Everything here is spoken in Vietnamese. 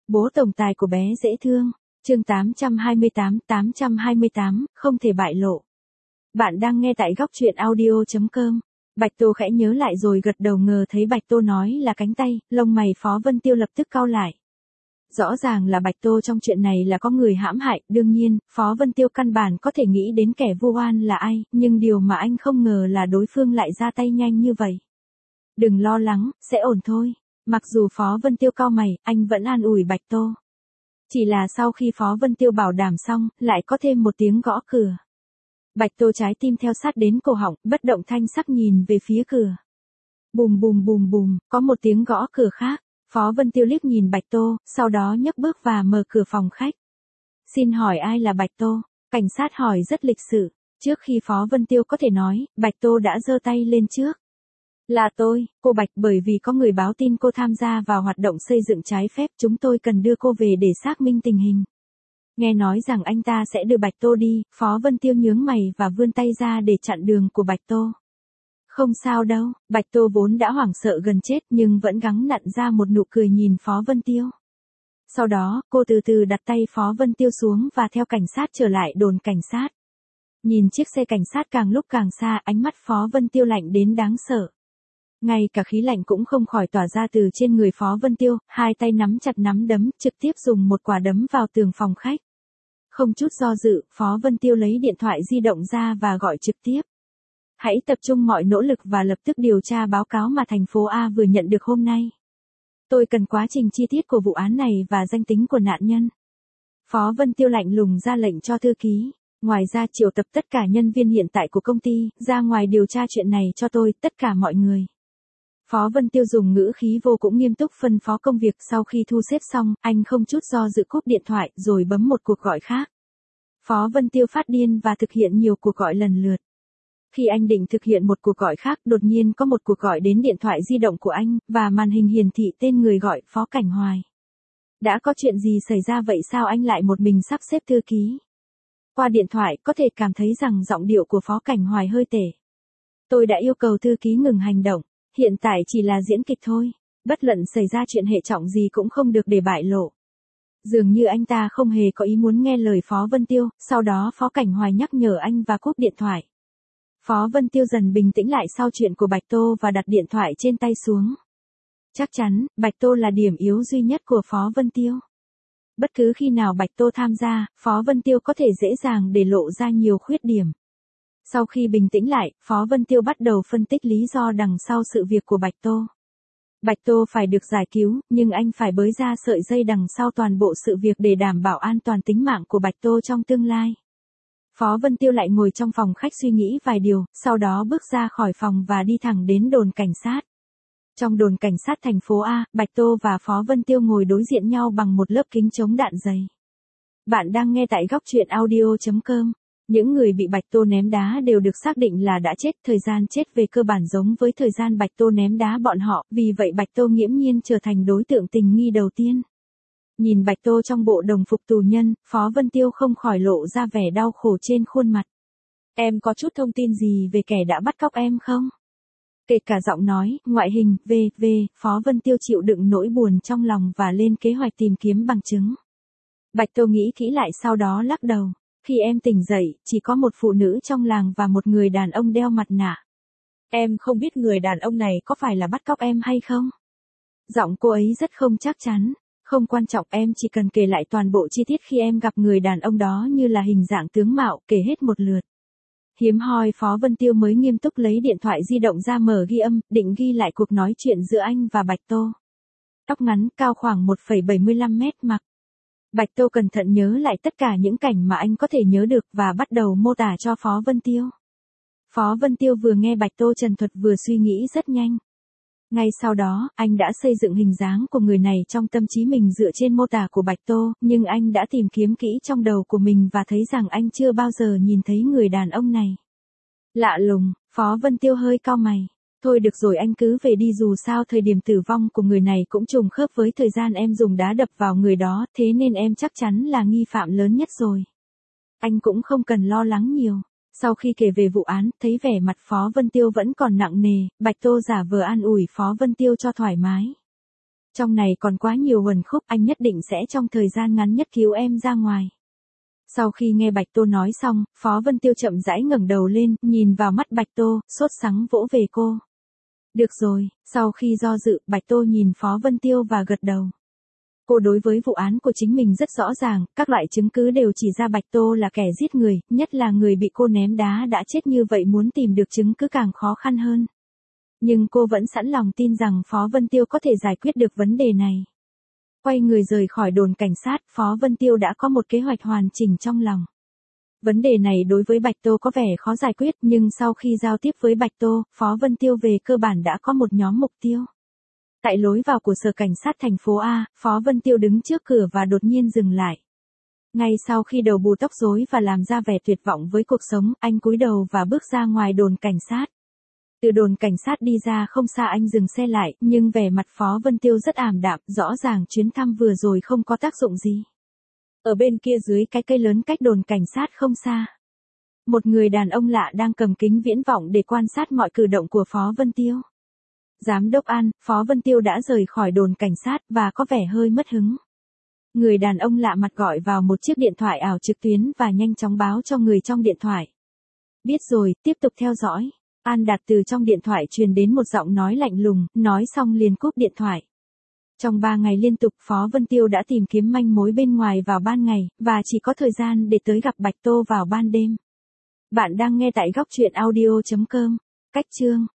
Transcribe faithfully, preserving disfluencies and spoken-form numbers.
Bố tổng tài của bé dễ thương. Chương tám trăm hai mươi tám, tám trăm hai mươi tám, không thể bại lộ. Bạn đang nghe tại góc truyện audio chấm com. Bạch Tô khẽ nhớ lại rồi gật đầu, ngờ thấy Bạch Tô nói là cánh tay, lông mày Phó Vân Tiêu lập tức cau lại. Rõ ràng là Bạch Tô trong chuyện này là có người hãm hại, đương nhiên, Phó Vân Tiêu căn bản có thể nghĩ đến kẻ vu oan là ai, nhưng điều mà anh không ngờ là đối phương lại ra tay nhanh như vậy. Đừng lo lắng, sẽ ổn thôi. Mặc dù Phó Vân Tiêu cau mày, anh vẫn an ủi Bạch Tô. Chỉ là sau khi Phó Vân Tiêu bảo đảm xong, lại có thêm một tiếng gõ cửa. Bạch Tô trái tim theo sát đến cổ họng, bất động thanh sắc nhìn về phía cửa. Bùm bùm bùm bùm, có một tiếng gõ cửa khác. Phó Vân Tiêu liếc nhìn Bạch Tô, sau đó nhấc bước và mở cửa phòng khách. Xin hỏi ai là Bạch Tô? Cảnh sát hỏi rất lịch sự. Trước khi Phó Vân Tiêu có thể nói, Bạch Tô đã giơ tay lên trước. Là tôi, cô Bạch, bởi vì có người báo tin cô tham gia vào hoạt động xây dựng trái phép, chúng tôi cần đưa cô về để xác minh tình hình. Nghe nói rằng anh ta sẽ đưa Bạch Tô đi, Phó Vân Tiêu nhướng mày và vươn tay ra để chặn đường của Bạch Tô. Không sao đâu, Bạch Tô vốn đã hoảng sợ gần chết nhưng vẫn gắng nặn ra một nụ cười nhìn Phó Vân Tiêu. Sau đó, cô từ từ đặt tay Phó Vân Tiêu xuống và theo cảnh sát trở lại đồn cảnh sát. Nhìn chiếc xe cảnh sát càng lúc càng xa, ánh mắt Phó Vân Tiêu lạnh đến đáng sợ. Ngay cả khí lạnh cũng không khỏi tỏa ra từ trên người Phó Vân Tiêu, hai tay nắm chặt nắm đấm, trực tiếp dùng một quả đấm vào tường phòng khách. Không chút do dự, Phó Vân Tiêu lấy điện thoại di động ra và gọi trực tiếp. Hãy tập trung mọi nỗ lực và lập tức điều tra báo cáo mà thành phố A vừa nhận được hôm nay. Tôi cần quá trình chi tiết của vụ án này và danh tính của nạn nhân. Phó Vân Tiêu lạnh lùng ra lệnh cho thư ký. Ngoài ra triệu tập tất cả nhân viên hiện tại của công ty, ra ngoài điều tra chuyện này cho tôi, tất cả mọi người. Phó Vân Tiêu dùng ngữ khí vô cùng nghiêm túc phân phó công việc. Sau khi thu xếp xong, anh không chút do dự cúp điện thoại rồi bấm một cuộc gọi khác. Phó Vân Tiêu phát điên và thực hiện nhiều cuộc gọi lần lượt. Khi anh định thực hiện một cuộc gọi khác, đột nhiên có một cuộc gọi đến điện thoại di động của anh, và màn hình hiển thị tên người gọi, Phó Cảnh Hoài. Đã có chuyện gì xảy ra vậy, sao anh lại một mình sắp xếp thư ký? Qua điện thoại, có thể cảm thấy rằng giọng điệu của Phó Cảnh Hoài hơi tệ. Tôi đã yêu cầu thư ký ngừng hành động, hiện tại chỉ là diễn kịch thôi, bất luận xảy ra chuyện hệ trọng gì cũng không được để bại lộ. Dường như anh ta không hề có ý muốn nghe lời Phó Vân Tiêu, sau đó Phó Cảnh Hoài nhắc nhở anh và cúp điện thoại. Phó Vân Tiêu dần bình tĩnh lại sau chuyện của Bạch Tô và đặt điện thoại trên tay xuống. Chắc chắn, Bạch Tô là điểm yếu duy nhất của Phó Vân Tiêu. Bất cứ khi nào Bạch Tô tham gia, Phó Vân Tiêu có thể dễ dàng để lộ ra nhiều khuyết điểm. Sau khi bình tĩnh lại, Phó Vân Tiêu bắt đầu phân tích lý do đằng sau sự việc của Bạch Tô. Bạch Tô phải được giải cứu, nhưng anh phải bới ra sợi dây đằng sau toàn bộ sự việc để đảm bảo an toàn tính mạng của Bạch Tô trong tương lai. Phó Vân Tiêu lại ngồi trong phòng khách suy nghĩ vài điều, sau đó bước ra khỏi phòng và đi thẳng đến đồn cảnh sát. Trong đồn cảnh sát thành phố A, Bạch Tô và Phó Vân Tiêu ngồi đối diện nhau bằng một lớp kính chống đạn dày. Bạn đang nghe tại góc truyện audio chấm com. Những người bị Bạch Tô ném đá đều được xác định là đã chết, thời gian chết về cơ bản giống với thời gian Bạch Tô ném đá bọn họ, vì vậy Bạch Tô nghiễm nhiên trở thành đối tượng tình nghi đầu tiên. Nhìn Bạch Tô trong bộ đồng phục tù nhân, Phó Vân Tiêu không khỏi lộ ra vẻ đau khổ trên khuôn mặt. Em có chút thông tin gì về kẻ đã bắt cóc em không? Kể cả giọng nói, ngoại hình, vân vân, Phó Vân Tiêu chịu đựng nỗi buồn trong lòng và lên kế hoạch tìm kiếm bằng chứng. Bạch Tô nghĩ kỹ lại sau đó lắc đầu. Khi em tỉnh dậy, chỉ có một phụ nữ trong làng và một người đàn ông đeo mặt nạ. Em không biết người đàn ông này có phải là bắt cóc em hay không? Giọng cô ấy rất không chắc chắn. Không quan trọng, em chỉ cần kể lại toàn bộ chi tiết khi em gặp người đàn ông đó, như là hình dạng, tướng mạo, kể hết một lượt. Hiếm hoi Phó Vân Tiêu mới nghiêm túc lấy điện thoại di động ra mở ghi âm, định ghi lại cuộc nói chuyện giữa anh và Bạch Tô. Tóc ngắn, cao khoảng một phẩy bảy mươi lăm mét, mặc. Bạch Tô cẩn thận nhớ lại tất cả những cảnh mà anh có thể nhớ được và bắt đầu mô tả cho Phó Vân Tiêu. Phó Vân Tiêu vừa nghe Bạch Tô trần thuật vừa suy nghĩ rất nhanh. Ngay sau đó, anh đã xây dựng hình dáng của người này trong tâm trí mình dựa trên mô tả của Bạch Tô, nhưng anh đã tìm kiếm kỹ trong đầu của mình và thấy rằng anh chưa bao giờ nhìn thấy người đàn ông này. Lạ lùng, Phó Vân Tiêu hơi cau mày. Thôi được rồi, anh cứ về đi, dù sao thời điểm tử vong của người này cũng trùng khớp với thời gian em dùng đá đập vào người đó, thế nên em chắc chắn là nghi phạm lớn nhất rồi. Anh cũng không cần lo lắng nhiều. Sau khi kể về vụ án, thấy vẻ mặt Phó Vân Tiêu vẫn còn nặng nề, Bạch Tô giả vờ an ủi Phó Vân Tiêu cho thoải mái. Trong này còn quá nhiều uẩn khúc, anh nhất định sẽ trong thời gian ngắn nhất cứu em ra ngoài. Sau khi nghe Bạch Tô nói xong, Phó Vân Tiêu chậm rãi ngẩng đầu lên, nhìn vào mắt Bạch Tô, sốt sắng vỗ về cô. Được rồi, sau khi do dự, Bạch Tô nhìn Phó Vân Tiêu và gật đầu. Cô đối với vụ án của chính mình rất rõ ràng, các loại chứng cứ đều chỉ ra Bạch Tô là kẻ giết người, nhất là người bị cô ném đá đã chết như vậy, muốn tìm được chứng cứ càng khó khăn hơn. Nhưng cô vẫn sẵn lòng tin rằng Phó Vân Tiêu có thể giải quyết được vấn đề này. Quay người rời khỏi đồn cảnh sát, Phó Vân Tiêu đã có một kế hoạch hoàn chỉnh trong lòng. Vấn đề này đối với Bạch Tô có vẻ khó giải quyết, nhưng sau khi giao tiếp với Bạch Tô, Phó Vân Tiêu về cơ bản đã có một nhóm mục tiêu. Tại lối vào của sở cảnh sát thành phố A, Phó Vân Tiêu đứng trước cửa và đột nhiên dừng lại. Ngay sau khi đầu bù tóc rối và làm ra vẻ tuyệt vọng với cuộc sống, anh cúi đầu và bước ra ngoài đồn cảnh sát. Từ đồn cảnh sát đi ra không xa anh dừng xe lại, nhưng vẻ mặt Phó Vân Tiêu rất ảm đạm, rõ ràng chuyến thăm vừa rồi không có tác dụng gì. Ở bên kia dưới cái cây lớn cách đồn cảnh sát không xa, một người đàn ông lạ đang cầm kính viễn vọng để quan sát mọi cử động của Phó Vân Tiêu. Giám đốc An, Phó Vân Tiêu đã rời khỏi đồn cảnh sát và có vẻ hơi mất hứng. Người đàn ông lạ mặt gọi vào một chiếc điện thoại ảo trực tuyến và nhanh chóng báo cho người trong điện thoại. Biết rồi, tiếp tục theo dõi. An Đạt từ trong điện thoại truyền đến một giọng nói lạnh lùng, nói xong liền cúp điện thoại. Trong ba ngày liên tục, Phó Vân Tiêu đã tìm kiếm manh mối bên ngoài vào ban ngày, và chỉ có thời gian để tới gặp Bạch Tô vào ban đêm. Bạn đang nghe tại góc truyện audio chấm com. Cách chương